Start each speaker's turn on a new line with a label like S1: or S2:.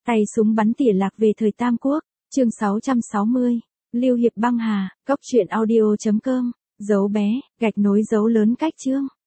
S1: Tay súng bắn tỉa lạc về thời Tam Quốc, chương 660. Lưu Hiệp băng hà, cốc truyện audio.com, dấu bé, gạch nối dấu lớn cách chương.